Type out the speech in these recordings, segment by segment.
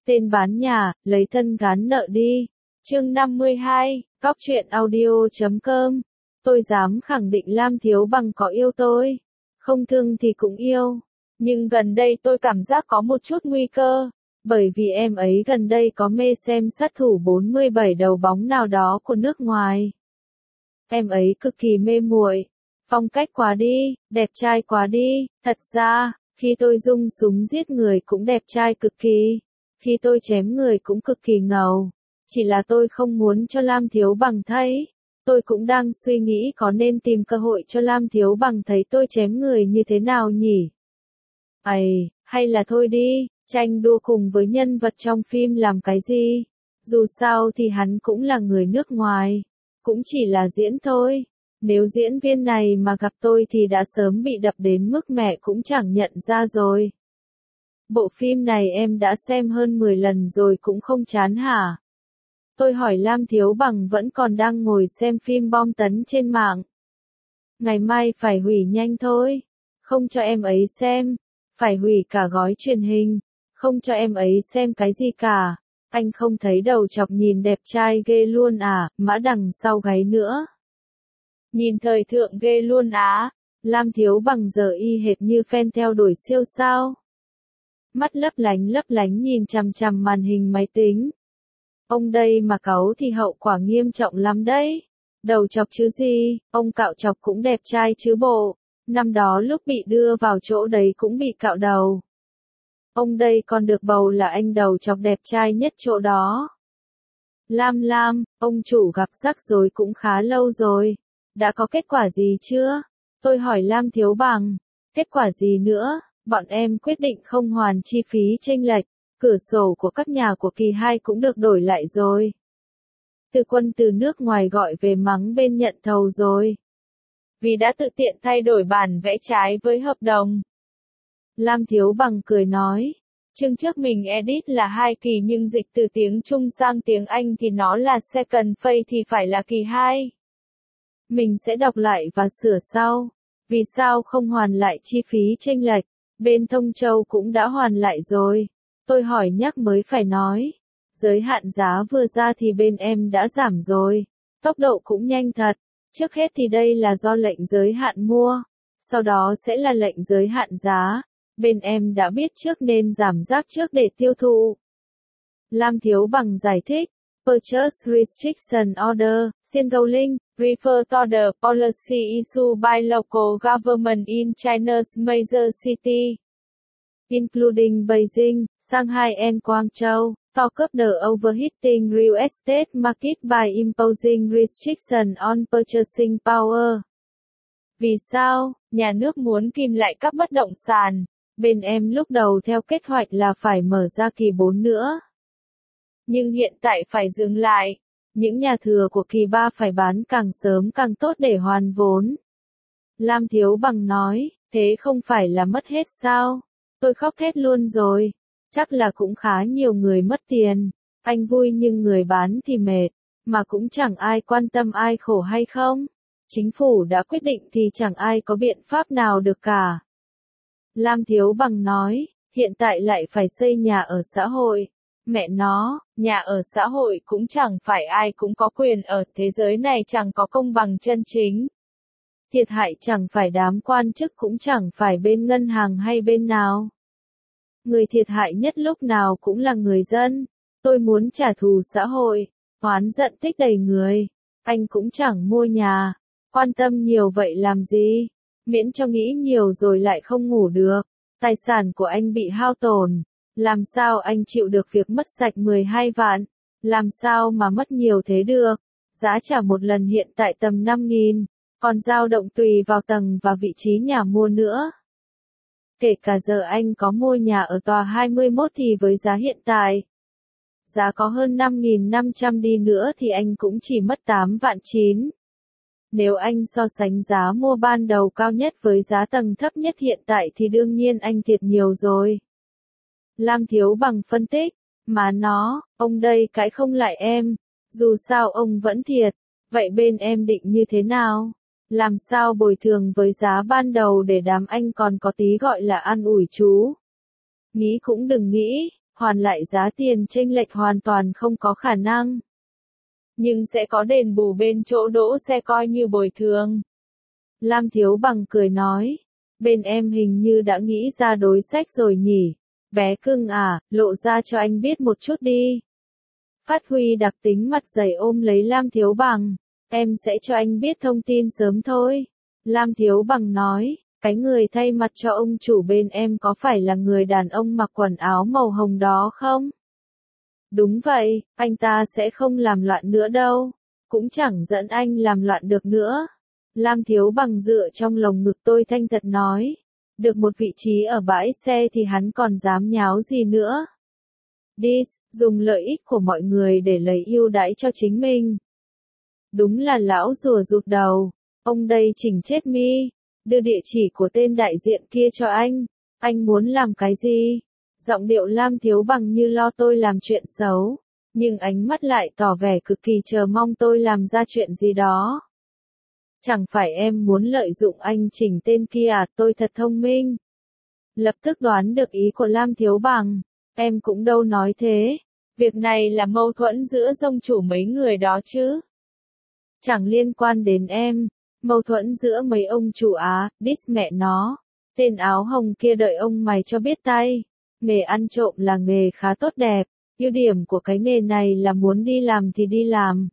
Tên bán nhà, lấy thân gán nợ đi. Chương 52, Cóc truyện audio.com. Tôi dám khẳng định Lam Thiếu Bằng có yêu tôi. Không thương thì cũng yêu. Nhưng gần đây tôi cảm giác có một chút nguy cơ. Bởi vì em ấy gần đây có mê xem sát thủ 47 đầu bóng nào đó của nước ngoài. Em ấy cực kỳ mê muội. Phong cách quá đi, đẹp trai quá đi. Thật ra, khi tôi dung súng giết người cũng đẹp trai cực kỳ. Khi tôi chém người cũng cực kỳ ngầu. Chỉ là tôi không muốn cho Lam Thiếu Bằng thấy. Tôi cũng đang suy nghĩ có nên tìm cơ hội cho Lam Thiếu Bằng thấy tôi chém người như thế nào nhỉ? Hay là thôi đi, tranh đua cùng với nhân vật trong phim làm cái gì? Dù sao thì hắn cũng là người nước ngoài. Cũng chỉ là diễn thôi. Nếu diễn viên này mà gặp tôi thì đã sớm bị đập đến mức mẹ cũng chẳng nhận ra rồi. Bộ phim này em đã xem hơn 10 lần rồi cũng không chán hả? Tôi hỏi Lam Thiếu Bằng vẫn còn đang ngồi xem phim bom tấn trên mạng. Ngày mai phải hủy nhanh thôi. Không cho em ấy xem. Phải hủy cả gói truyền hình. Không cho em ấy xem cái gì cả. Anh không thấy đầu chọc nhìn đẹp trai ghê luôn à, mã đằng sau gáy nữa. Nhìn thời thượng ghê luôn á. Lam Thiếu Bằng giờ y hệt như fan theo đuổi siêu sao. Mắt lấp lánh nhìn chằm chằm màn hình máy tính. Ông đây mà cáu thì hậu quả nghiêm trọng lắm đấy. Đầu chọc chứ gì, ông cạo chọc cũng đẹp trai chứ bộ. Năm đó lúc bị đưa vào chỗ đấy cũng bị cạo đầu. Ông đây còn được bầu là anh đầu chọc đẹp trai nhất chỗ đó. Lam, ông chủ gặp rắc rối cũng khá lâu rồi. Đã có kết quả gì chưa? Tôi hỏi Lam Thiếu Bằng. Kết quả gì nữa? Bọn em quyết định không hoàn chi phí chênh lệch. Cửa sổ của các nhà của kỳ 2 cũng được đổi lại rồi. Từ Quân từ nước ngoài gọi về mắng bên nhận thầu rồi. Vì đã tự tiện thay đổi bản vẽ trái với hợp đồng. Lam Thiếu Bằng cười nói. Chương trước mình edit là 2 kỳ nhưng dịch từ tiếng Trung sang tiếng Anh thì nó là second phase thì phải là kỳ 2. Mình sẽ đọc lại và sửa sau. Vì sao không hoàn lại chi phí chênh lệch? Bên Thông Châu cũng đã hoàn lại rồi. Tôi hỏi nhắc mới phải nói. Giới hạn giá vừa ra thì bên em đã giảm rồi. Tốc độ cũng nhanh thật. Trước hết thì đây là do lệnh giới hạn mua. Sau đó sẽ là lệnh giới hạn giá. Bên em đã biết trước nên giảm giá trước để tiêu thụ. Lam Thiếu Bằng giải thích. Purchase Restriction Order, Singoling, refer to the policy issued by local government in China's major city, including Beijing, Shanghai and Guangzhou, to curb the overheating real estate market by imposing restriction on purchasing power. Vì sao? Nhà nước muốn kìm lại các bất động sản. Bên em lúc đầu theo kế hoạch là phải mở ra kỳ 4 nữa. Nhưng hiện tại phải dừng lại. Những nhà thừa của kỳ 3 phải bán càng sớm càng tốt để hoàn vốn. Lam Thiếu Bằng nói, thế không phải là mất hết sao? Tôi khóc thét luôn rồi. Chắc là cũng khá nhiều người mất tiền. Anh vui nhưng người bán thì mệt. Mà cũng chẳng ai quan tâm ai khổ hay không. Chính phủ đã quyết định thì chẳng ai có biện pháp nào được cả. Lam Thiếu Bằng nói, hiện tại lại phải xây nhà ở xã hội. Mẹ nó, nhà ở xã hội cũng chẳng phải ai cũng có quyền ở, thế giới này chẳng có công bằng chân chính. Thiệt hại chẳng phải đám quan chức cũng chẳng phải bên ngân hàng hay bên nào. Người thiệt hại nhất lúc nào cũng là người dân. Tôi muốn trả thù xã hội, oán giận tích đầy người. Anh cũng chẳng mua nhà, quan tâm nhiều vậy làm gì? Miễn cho nghĩ nhiều rồi lại không ngủ được. Tài sản của anh bị hao tổn. Làm sao anh chịu được việc mất sạch 12 vạn? Làm sao mà mất nhiều thế được? Giá trả một lần hiện tại tầm 5.000, còn dao động tùy vào tầng và vị trí nhà mua nữa. Kể cả giờ anh có mua nhà ở tòa 21 thì với giá hiện tại, giá có hơn 5.500 đi nữa thì anh cũng chỉ mất 8 vạn 9. Nếu anh so sánh giá mua ban đầu cao nhất với giá tầng thấp nhất hiện tại thì đương nhiên anh thiệt nhiều rồi. Lam Thiếu Bằng phân tích, mà nó, ông đây cãi không lại em, dù sao ông vẫn thiệt, vậy bên em định như thế nào? Làm sao bồi thường với giá ban đầu để đám anh còn có tí gọi là an ủi chú? Nghĩ cũng đừng nghĩ, hoàn lại giá tiền chênh lệch hoàn toàn không có khả năng. Nhưng sẽ có đền bù bên chỗ đỗ xe coi như bồi thường. Lam Thiếu Bằng cười nói, bên em hình như đã nghĩ ra đối sách rồi nhỉ, bé cưng à, lộ ra cho anh biết một chút đi. Phát huy đặc tính mặt dày ôm lấy Lam Thiếu Bằng, em sẽ cho anh biết thông tin sớm thôi. Lam Thiếu Bằng nói, cái người thay mặt cho ông chủ bên em có phải là người đàn ông mặc quần áo màu hồng đó không? Đúng vậy, anh ta sẽ không làm loạn nữa đâu, cũng chẳng dẫn anh làm loạn được nữa. Lam Thiếu Bằng dựa trong lồng ngực tôi thanh thật nói, được một vị trí ở bãi xe thì hắn còn dám nháo gì nữa. Đi, dùng lợi ích của mọi người để lấy ưu đãi cho chính mình. Đúng là lão rùa rụt đầu, ông đây chỉnh chết mi, đưa địa chỉ của tên đại diện kia cho anh muốn làm cái gì? Giọng điệu Lam Thiếu Bằng như lo tôi làm chuyện xấu, nhưng ánh mắt lại tỏ vẻ cực kỳ chờ mong tôi làm ra chuyện gì đó. Chẳng phải em muốn lợi dụng anh chỉnh tên kia à, tôi thật thông minh. Lập tức đoán được ý của Lam Thiếu Bằng, em cũng đâu nói thế, việc này là mâu thuẫn giữa dông chủ mấy người đó chứ. Chẳng liên quan đến em, mâu thuẫn giữa mấy ông chủ Á, diss mẹ nó, tên áo hồng kia đợi ông mày cho biết tay. Nghề ăn trộm là nghề khá tốt đẹp, ưu điểm của cái nghề này là muốn đi làm thì đi làm.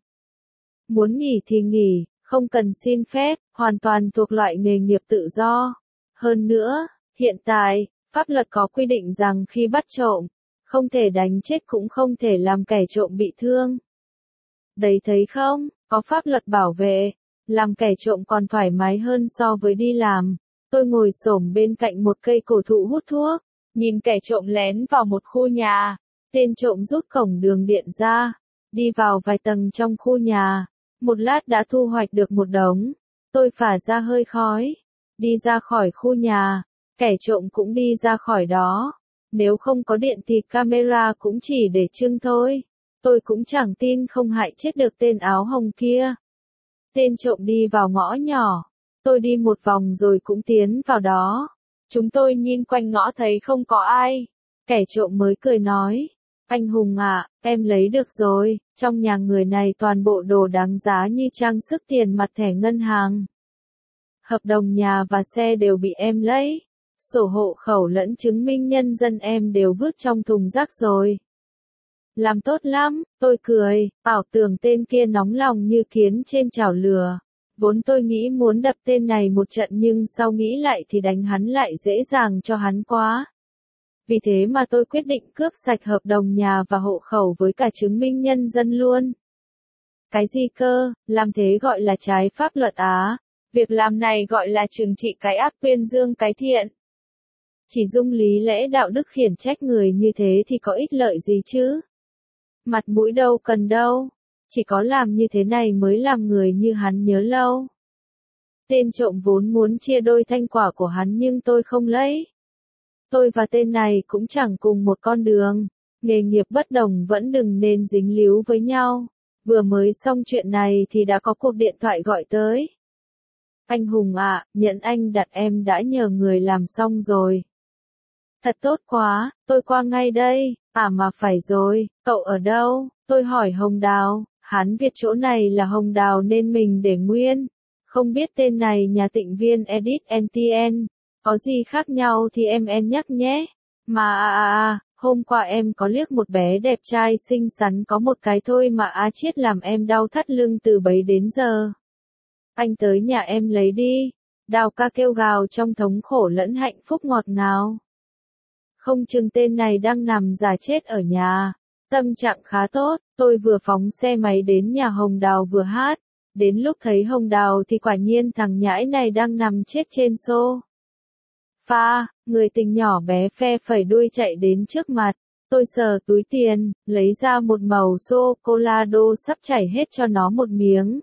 Muốn nghỉ thì nghỉ, không cần xin phép, hoàn toàn thuộc loại nghề nghiệp tự do. Hơn nữa, hiện tại, pháp luật có quy định rằng khi bắt trộm, không thể đánh chết cũng không thể làm kẻ trộm bị thương. Đấy thấy không, có pháp luật bảo vệ, làm kẻ trộm còn thoải mái hơn so với đi làm. Tôi ngồi xổm bên cạnh một cây cổ thụ hút thuốc, nhìn kẻ trộm lén vào một khu nhà. Tên trộm rút cổng đường điện ra, đi vào vài tầng trong khu nhà. Một lát đã thu hoạch được một đống. Tôi phả ra hơi khói, đi ra khỏi khu nhà. Kẻ trộm cũng đi ra khỏi đó. Nếu không có điện thì camera cũng chỉ để trưng thôi. Tôi cũng chẳng tin không hại chết được tên áo hồng kia. Tên trộm đi vào ngõ nhỏ. Tôi đi một vòng rồi cũng tiến vào đó. Chúng tôi nhìn quanh ngõ thấy không có ai. Kẻ trộm mới cười nói, anh Hùng ạ, em lấy được rồi, trong nhà người này toàn bộ đồ đáng giá như trang sức tiền mặt thẻ ngân hàng. Hợp đồng nhà và xe đều bị em lấy. Sổ hộ khẩu lẫn chứng minh nhân dân em đều vứt trong thùng rác rồi. Làm tốt lắm, tôi cười, ảo tưởng tên kia nóng lòng như kiến trên chảo lửa. Vốn tôi nghĩ muốn đập tên này một trận nhưng sau nghĩ lại thì đánh hắn lại dễ dàng cho hắn quá. Vì thế mà tôi quyết định cướp sạch hợp đồng nhà và hộ khẩu với cả chứng minh nhân dân luôn. Cái gì cơ, làm thế gọi là trái pháp luật á? Việc làm này gọi là trừng trị cái ác tuyên dương cái thiện. Chỉ dung lý lẽ đạo đức khiển trách người như thế thì có ích lợi gì chứ? Mặt mũi đâu cần đâu, chỉ có làm như thế này mới làm người như hắn nhớ lâu. Tên trộm vốn muốn chia đôi thanh quả của hắn nhưng tôi không lấy. Tôi và tên này cũng chẳng cùng một con đường, nghề nghiệp bất đồng vẫn đừng nên dính líu với nhau. Vừa mới xong chuyện này thì đã có cuộc điện thoại gọi tới. Anh Hùng ạ, nhẫn anh đặt em đã nhờ người làm xong rồi. Thật tốt quá, tôi qua ngay đây. À mà phải rồi, cậu ở đâu? Tôi hỏi Hồng Đào, Hán Việt chỗ này là Hồng Đào nên mình để nguyên. Không biết tên này nhà Tịnh Viên Edit NTN, có gì khác nhau thì em nhắc nhé. Mà hôm qua em có liếc một bé đẹp trai xinh xắn có một cái thôi mà chết làm em đau thắt lưng từ bấy đến giờ. Anh tới nhà em lấy đi. Đào ca kêu gào trong thống khổ lẫn hạnh phúc ngọt ngào. Không chừng tên này đang nằm giả chết ở nhà. Tâm trạng khá tốt, tôi vừa phóng xe máy đến nhà Hồng Đào vừa hát. Đến lúc thấy Hồng Đào thì quả nhiên thằng nhãi này đang nằm chết trên xô. Pha, người tình nhỏ bé phe phẩy đuôi chạy đến trước mặt. Tôi sờ túi tiền, lấy ra một màu sô-cô-la-đô sắp chảy hết cho nó một miếng.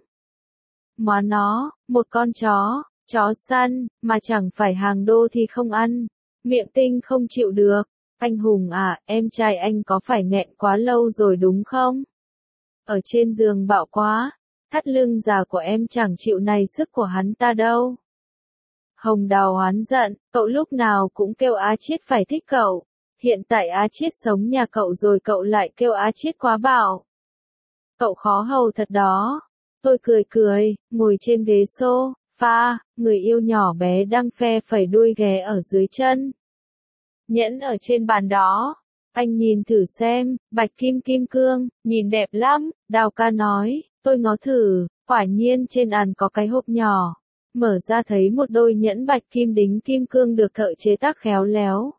Mà nó, một con chó săn, mà chẳng phải hàng đô thì không ăn. Miệng Tinh không chịu được. Anh Hùng à, em trai anh có phải nghẹn quá lâu rồi đúng không? Ở trên giường bạo quá, thắt lưng già của em chẳng chịu này sức của hắn ta đâu. Hồng Đào oán giận, cậu lúc nào cũng kêu chết phải thích cậu. Hiện tại Á Chiết sống nhà cậu rồi cậu lại kêu Á Chiết quá bạo. Cậu khó hầu thật đó. Tôi cười cười, ngồi trên ghế sofa, người yêu nhỏ bé đang phe phẩy đuôi ghé ở dưới chân. Nhẫn ở trên bàn đó. Anh nhìn thử xem, bạch kim kim cương, nhìn đẹp lắm, Đào ca nói, tôi ngó thử, quả nhiên trên bàn có cái hộp nhỏ. Mở ra thấy một đôi nhẫn bạch kim đính kim cương được thợ chế tác khéo léo.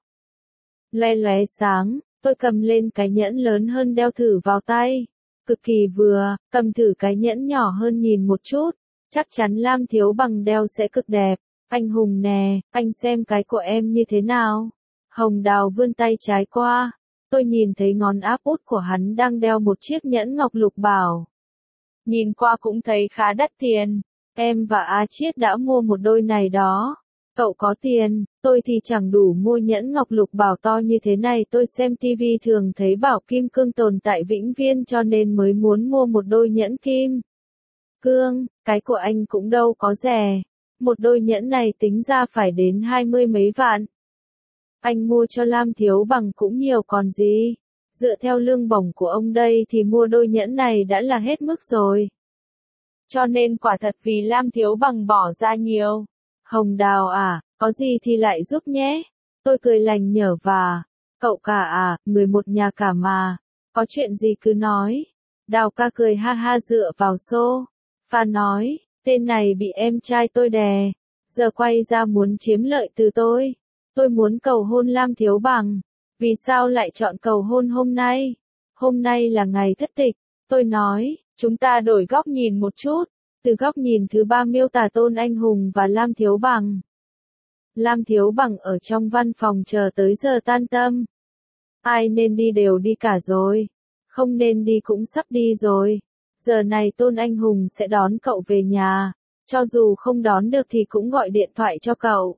Le lóe sáng, tôi cầm lên cái nhẫn lớn hơn đeo thử vào tay. Cực kỳ vừa, cầm thử cái nhẫn nhỏ hơn nhìn một chút. Chắc chắn Lam Thiếu Bằng đeo sẽ cực đẹp. Anh Hùng nè, anh xem cái của em như thế nào. Hồng Đào vươn tay trái qua. Tôi nhìn thấy ngón áp út của hắn đang đeo một chiếc nhẫn ngọc lục bảo. Nhìn qua cũng thấy khá đắt tiền. Em và Á Chiết đã mua một đôi này đó. Cậu có tiền, tôi thì chẳng đủ mua nhẫn ngọc lục bảo to như thế này. Tôi xem tivi thường thấy bảo kim cương tồn tại vĩnh viễn cho nên mới muốn mua một đôi nhẫn kim cương. Cái của anh cũng đâu có rẻ. Một đôi nhẫn này tính ra phải đến 20 mấy vạn. Anh mua cho Lam Thiếu Bằng cũng nhiều còn gì. Dựa theo lương bổng của ông đây thì mua đôi nhẫn này đã là hết mức rồi. Cho nên quả thật vì Lam Thiếu Bằng bỏ ra nhiều. Hồng Đào à, có gì thì lại giúp nhé. Tôi cười lành nhở và, cậu cả à, người một nhà cả mà. Có chuyện gì cứ nói. Đào ca cười ha ha dựa vào và nói, tên này bị em trai tôi đè. Giờ quay ra muốn chiếm lợi từ tôi. Tôi muốn cầu hôn Lam Thiếu Bằng. Vì sao lại chọn cầu hôn hôm nay? Hôm nay là ngày thất tịch. Tôi nói, chúng ta đổi góc nhìn một chút. Từ góc nhìn thứ 3 miêu tả Tôn Anh Hùng và Lam Thiếu Bằng. Lam Thiếu Bằng ở trong văn phòng chờ tới giờ tan tầm. Ai nên đi đều đi cả rồi. Không nên đi cũng sắp đi rồi. Giờ này Tôn Anh Hùng sẽ đón cậu về nhà. Cho dù không đón được thì cũng gọi điện thoại cho cậu.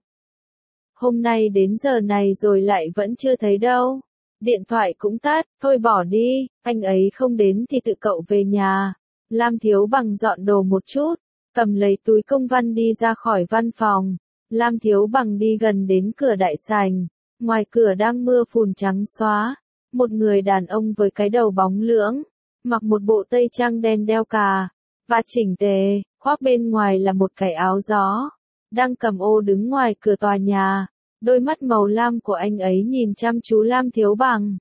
Hôm nay đến giờ này rồi lại vẫn chưa thấy đâu. Điện thoại cũng tắt, thôi bỏ đi, anh ấy không đến thì tự cậu về nhà. Lam Thiếu Bằng dọn đồ một chút, cầm lấy túi công văn đi ra khỏi văn phòng. Lam Thiếu Bằng đi gần đến cửa đại sảnh. Ngoài cửa đang mưa phùn trắng xóa. Một người đàn ông với cái đầu bóng lưỡng, mặc một bộ tây trang đen đeo cà vạt chỉnh tề, khoác bên ngoài là một cái áo gió, đang cầm ô đứng ngoài cửa tòa nhà. Đôi mắt màu lam của anh ấy nhìn chăm chú Lam Thiếu Bằng.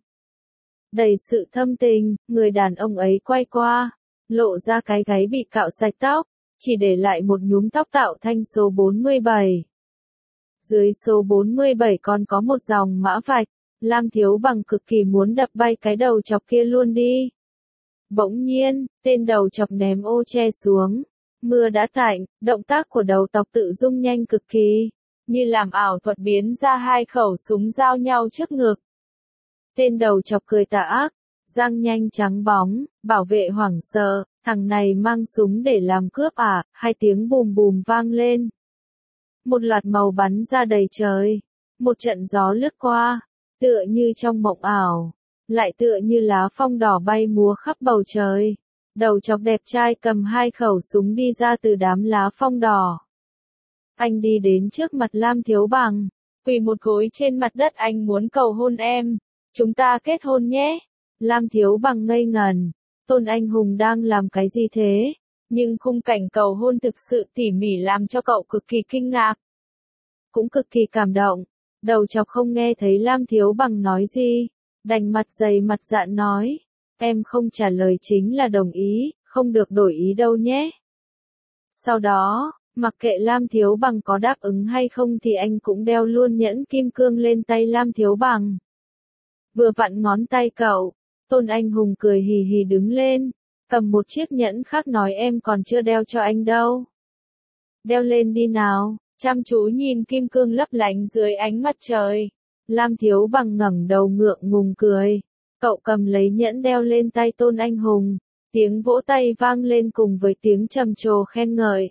Đầy sự thâm tình, người đàn ông ấy quay qua, lộ ra cái gáy bị cạo sạch tóc, chỉ để lại một nhúm tóc tạo thành số 47. Dưới số 47 còn có một dòng mã vạch. Lam Thiếu Bằng cực kỳ muốn đập bay cái đầu chọc kia luôn đi. Bỗng nhiên, tên đầu chọc ném ô che xuống. Mưa đã tạnh, động tác của đầu tộc tự dung nhanh cực kỳ, như làm ảo thuật biến ra hai khẩu súng giao nhau trước ngực. Tên đầu chọc cười tà ác, răng nhanh trắng bóng, bảo vệ hoảng sợ, thằng này mang súng để làm cướp à, hai tiếng bùm bùm vang lên. Một loạt màu bắn ra đầy trời, một trận gió lướt qua, tựa như trong mộng ảo, lại tựa như lá phong đỏ bay múa khắp bầu trời. Đầu chọc đẹp trai cầm hai khẩu súng đi ra từ đám lá phong đỏ. Anh đi đến trước mặt Lam Thiếu Bằng, quỳ một gối trên mặt đất, anh muốn cầu hôn em. Chúng ta kết hôn nhé. Lam Thiếu Bằng ngây ngần. Tôn Anh Hùng đang làm cái gì thế? Nhưng khung cảnh cầu hôn thực sự tỉ mỉ làm cho cậu cực kỳ kinh ngạc. Cũng cực kỳ cảm động. Đầu chọc không nghe thấy Lam Thiếu Bằng nói gì. Đành mặt dày mặt dạn nói. Em không trả lời chính là đồng ý, không được đổi ý đâu nhé. Sau đó, mặc kệ Lam Thiếu Bằng có đáp ứng hay không thì anh cũng đeo luôn nhẫn kim cương lên tay Lam Thiếu Bằng. Vừa vặn ngón tay cậu, Tôn Anh Hùng cười hì hì đứng lên, cầm một chiếc nhẫn khác nói em còn chưa đeo cho anh đâu. Đeo lên đi nào, chăm chú nhìn kim cương lấp lánh dưới ánh mặt trời. Lam Thiếu Bằng ngẩng đầu ngượng ngùng cười. Cậu cầm lấy nhẫn đeo lên tay Tôn Anh Hùng, tiếng vỗ tay vang lên cùng với tiếng trầm trồ khen ngợi.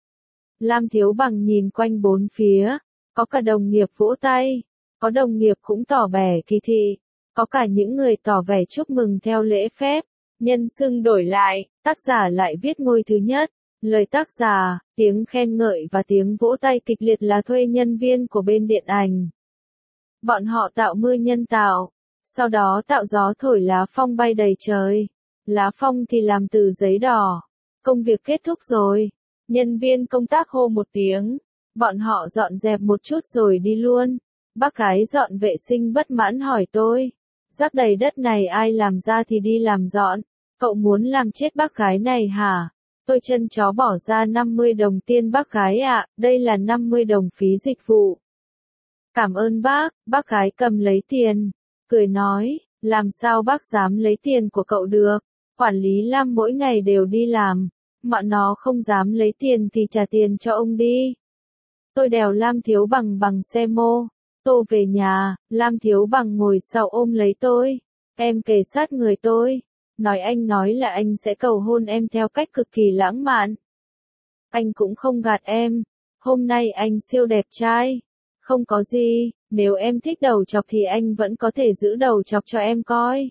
Lam Thiếu Bằng nhìn quanh bốn phía, có cả đồng nghiệp vỗ tay, có đồng nghiệp cũng tỏ vẻ kỳ thị, có cả những người tỏ vẻ chúc mừng theo lễ phép. Nhân xưng đổi lại, tác giả lại viết ngôi thứ nhất. Lời tác giả, tiếng khen ngợi và tiếng vỗ tay kịch liệt là thuê nhân viên của bên điện ảnh. Bọn họ tạo mưa nhân tạo, sau đó tạo gió thổi lá phong bay đầy trời. Lá phong thì làm từ giấy đỏ. Công việc kết thúc rồi. Nhân viên công tác hô một tiếng. Bọn họ dọn dẹp một chút rồi đi luôn. Bác gái dọn vệ sinh bất mãn hỏi tôi. Rác đầy đất này ai làm ra thì đi làm dọn. Cậu muốn làm chết bác gái này hả? Tôi chân chó bỏ ra 50 đồng tiền bác gái ạ, đây là 50 đồng phí dịch vụ. Cảm ơn bác gái cầm lấy tiền. Cười nói, làm sao bác dám lấy tiền của cậu được? Quản lý Lam mỗi ngày đều đi làm. Bọn nó không dám lấy tiền thì trả tiền cho ông đi. Tôi đèo Lam Thiếu Bằng bằng xe mô tô về nhà, Lam Thiếu Bằng ngồi sau ôm lấy tôi. Em kề sát người tôi. Anh nói là anh sẽ cầu hôn em theo cách cực kỳ lãng mạn. Anh cũng không gạt em. Hôm nay anh siêu đẹp trai. Không có gì, nếu em thích đầu chọc thì anh vẫn có thể giữ đầu chọc cho em coi.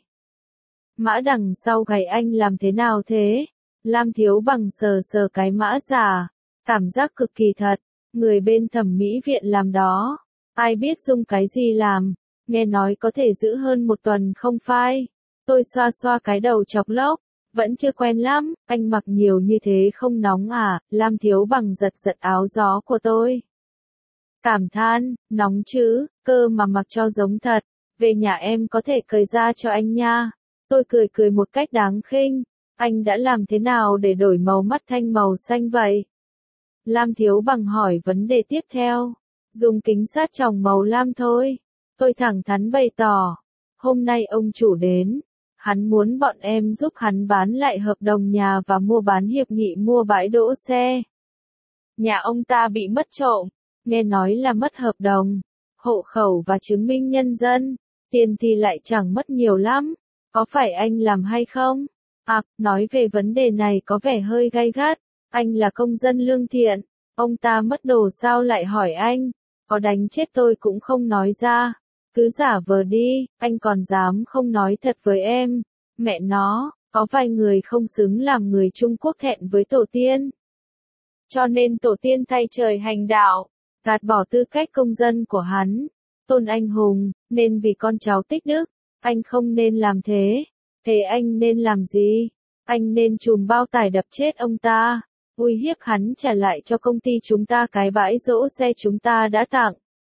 Mã đằng sau gáy anh làm thế nào thế? Lam Thiếu Bằng sờ sờ cái mã giả. Cảm giác cực kỳ thật. Người bên thẩm mỹ viện làm đó. Ai biết dùng cái gì làm. Nghe nói có thể giữ hơn một tuần không phai. Tôi xoa xoa cái đầu chọc lốc. Vẫn chưa quen lắm. Anh mặc nhiều như thế không nóng à? Lam Thiếu Bằng giật giật áo gió của tôi. Cảm than, nóng chứ, cơ mà mặc cho giống thật. Về nhà em có thể cởi ra cho anh nha. Tôi cười cười một cách đáng khinh. Anh đã làm thế nào để đổi màu mắt thanh màu xanh vậy? Lam Thiếu Bằng hỏi vấn đề tiếp theo. Dùng kính sát tròng màu lam thôi. Tôi thẳng thắn bày tỏ. Hôm nay ông chủ đến. Hắn muốn bọn em giúp hắn bán lại hợp đồng nhà và mua bán hiệp nghị mua bãi đỗ xe. Nhà ông ta bị mất trộm. Nghe nói là mất hợp đồng, hộ khẩu và chứng minh nhân dân. Tiền thì lại chẳng mất nhiều lắm. Có phải anh làm hay không? Nói về vấn đề này có vẻ hơi gay gắt. Anh là công dân lương thiện. Ông ta mất đồ sao lại hỏi anh? Có đánh chết tôi cũng không nói ra. Cứ giả vờ đi, anh còn dám không nói thật với em. Mẹ nó, có vài người không xứng làm người Trung Quốc thẹn với tổ tiên. Cho nên tổ tiên thay trời hành đạo, gạt bỏ tư cách công dân của hắn. Tôn anh hùng, nên vì con cháu tích đức, anh không nên làm thế. Thế anh nên làm gì? Anh nên chùm bao tải đập chết ông ta, uy hiếp hắn trả lại cho công ty chúng ta cái bãi đỗ xe chúng ta đã tặng.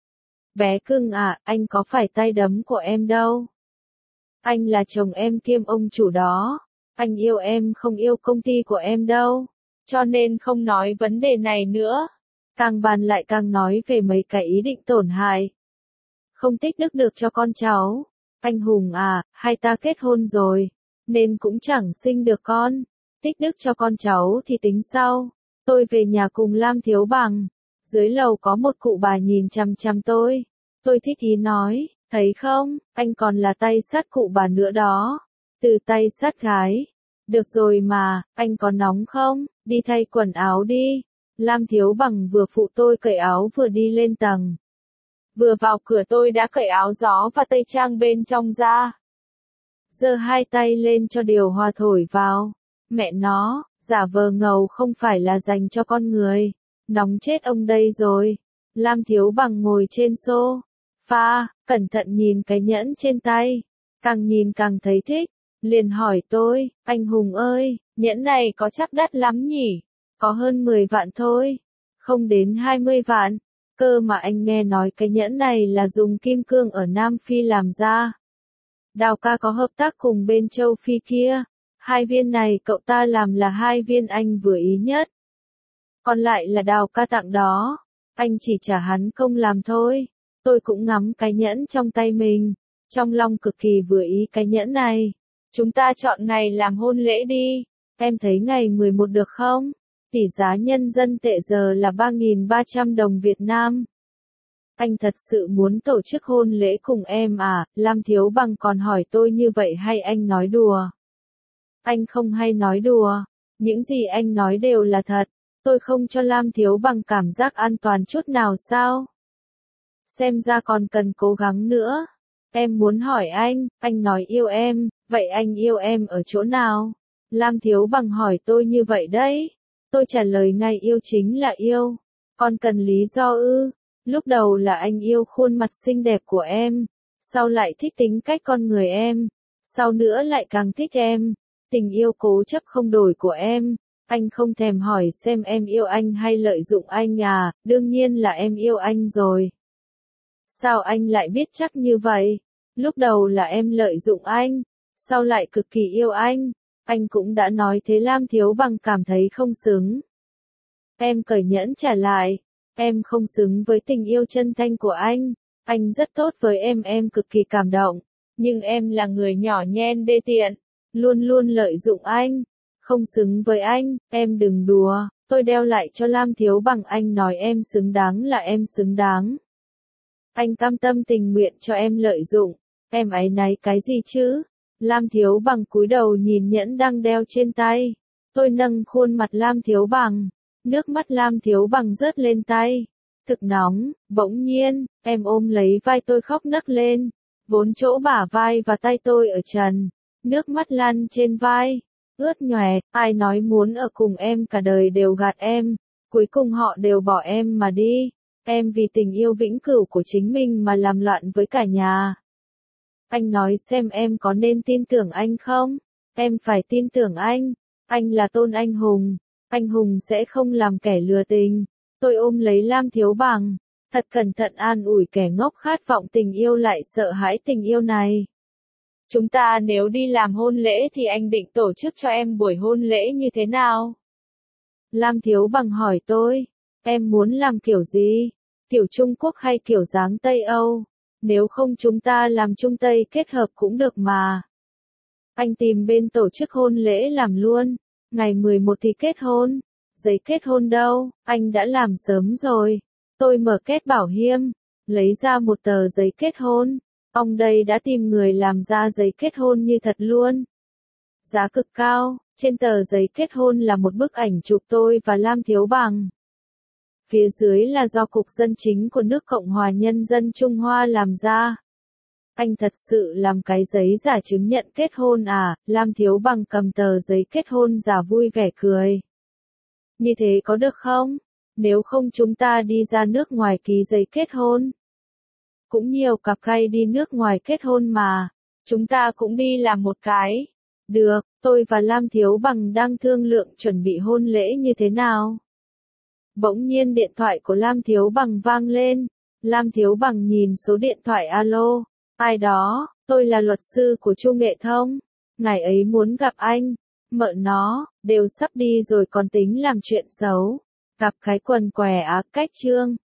Bé cưng à, anh có phải tay đấm của em đâu. Anh là chồng em kiêm ông chủ đó. Anh yêu em không yêu công ty của em đâu. Cho nên không nói vấn đề này nữa. Càng bàn lại càng nói về mấy cái ý định tổn hại. Không tích đức được cho con cháu. Anh Hùng à, hai ta kết hôn rồi. Nên cũng chẳng sinh được con. Tích đức cho con cháu thì tính sau. Tôi về nhà cùng Lam Thiếu Bằng. Dưới lầu có một cụ bà nhìn chằm chằm tôi. Tôi thích ý nói, thấy không, anh còn là tay sát cụ bà nữa đó. Từ tay sát gái. Được rồi mà, anh có nóng không? Đi thay quần áo đi. Lam Thiếu Bằng vừa phụ tôi cởi áo vừa đi lên tầng. Vừa vào cửa tôi đã cởi áo gió và tây trang bên trong ra. Giơ hai tay lên cho điều hòa thổi vào. Mẹ nó, giả vờ ngầu không phải là dành cho con người. Nóng chết ông đây rồi. Lam Thiếu Bằng ngồi trên sofa, cẩn thận nhìn cái nhẫn trên tay. Càng nhìn càng thấy thích. Liền hỏi tôi, anh Hùng ơi, nhẫn này có chắc đắt lắm nhỉ? Có hơn 10 vạn thôi. Không đến 20 vạn. Cơ mà anh nghe nói cái nhẫn này là dùng kim cương ở Nam Phi làm ra. Đào ca có hợp tác cùng bên châu Phi kia. 2 viên này cậu ta làm là 2 viên anh vừa ý nhất. Còn lại là Đào ca tặng đó. Anh chỉ trả hắn công làm thôi. Tôi cũng ngắm cái nhẫn trong tay mình. Trong lòng cực kỳ vừa ý cái nhẫn này. Chúng ta chọn ngày làm hôn lễ đi. Em thấy ngày 11 được không? Tỷ giá nhân dân tệ giờ là 3.300 đồng Việt Nam. Anh thật sự muốn tổ chức hôn lễ cùng em à? Lam Thiếu Bằng còn hỏi tôi như vậy hay anh nói đùa? Anh không hay nói đùa. Những gì anh nói đều là thật. Tôi không cho Lam Thiếu Bằng cảm giác an toàn chút nào sao? Xem ra còn cần cố gắng nữa. Em muốn hỏi anh nói yêu em, vậy anh yêu em ở chỗ nào? Lam Thiếu Bằng hỏi tôi như vậy đấy. Tôi trả lời ngay yêu chính là yêu. Còn cần lý do ư? Lúc đầu là anh yêu khuôn mặt xinh đẹp của em, sau lại thích tính cách con người em, sau nữa lại càng thích em. Tình yêu cố chấp không đổi của em, anh không thèm hỏi xem em yêu anh hay lợi dụng anh à, đương nhiên là em yêu anh rồi. Sao anh lại biết chắc như vậy? Lúc đầu là em lợi dụng anh, sau lại cực kỳ yêu anh cũng đã nói thế. Lam Thiếu Bằng cảm thấy không xứng. Em cởi nhẫn trả lại, em không xứng với tình yêu chân thành của anh rất tốt với em cực kỳ cảm động, nhưng em là người nhỏ nhen đê tiện, luôn luôn lợi dụng anh, không xứng với anh, em đừng đùa, tôi đeo lại cho Lam Thiếu Bằng, anh nói em xứng đáng là em xứng đáng. Anh cam tâm tình nguyện cho em lợi dụng, em áy náy cái gì chứ? Lam Thiếu Bằng cúi đầu nhìn nhẫn đang đeo trên tay. Tôi nâng khuôn mặt Lam Thiếu Bằng, nước mắt Lam Thiếu Bằng rớt lên tay. Thực nóng, bỗng nhiên, em ôm lấy vai tôi khóc nấc lên. Vốn chỗ bả vai và tay tôi ở trần, nước mắt lăn trên vai, ướt nhòe, ai nói muốn ở cùng em cả đời đều gạt em, cuối cùng họ đều bỏ em mà đi. Em vì tình yêu vĩnh cửu của chính mình mà làm loạn với cả nhà. Anh nói xem em có nên tin tưởng anh không? Em phải tin tưởng anh là Tôn anh hùng sẽ không làm kẻ lừa tình. Tôi ôm lấy Lam Thiếu Bằng, thật cẩn thận an ủi kẻ ngốc khát vọng tình yêu lại sợ hãi tình yêu này. Chúng ta nếu đi làm hôn lễ thì anh định tổ chức cho em buổi hôn lễ như thế nào? Lam Thiếu Bằng hỏi tôi, em muốn làm kiểu gì? Kiểu Trung Quốc hay kiểu dáng Tây Âu? Nếu không chúng ta làm Trung Tây kết hợp cũng được mà. Anh tìm bên tổ chức hôn lễ làm luôn. Ngày 11 thì kết hôn. Giấy kết hôn đâu, anh đã làm sớm rồi. Tôi mở két bảo hiểm, lấy ra một tờ giấy kết hôn. Ông đây đã tìm người làm ra giấy kết hôn như thật luôn. Giá cực cao, trên tờ giấy kết hôn là một bức ảnh chụp tôi và Lam Thiếu Bằng. Phía dưới là do Cục Dân chính của nước Cộng hòa Nhân dân Trung Hoa làm ra. Anh thật sự làm cái giấy giả chứng nhận kết hôn à? Lam Thiếu Bằng cầm tờ giấy kết hôn giả vui vẻ cười. Như thế có được không? Nếu không chúng ta đi ra nước ngoài ký giấy kết hôn. Cũng nhiều cặp gay đi nước ngoài kết hôn mà. Chúng ta cũng đi làm một cái. Được, tôi và Lam Thiếu Bằng đang thương lượng chuẩn bị hôn lễ như thế nào. Bỗng nhiên điện thoại của Lam Thiếu Bằng vang lên. Lam Thiếu Bằng nhìn số điện thoại. Alo, ai đó, tôi là luật sư của Chu Nghệ Thông. Ngài ấy muốn gặp anh. Mợ nó, đều sắp đi rồi còn tính làm chuyện xấu. Gặp cái quần què á cách trương.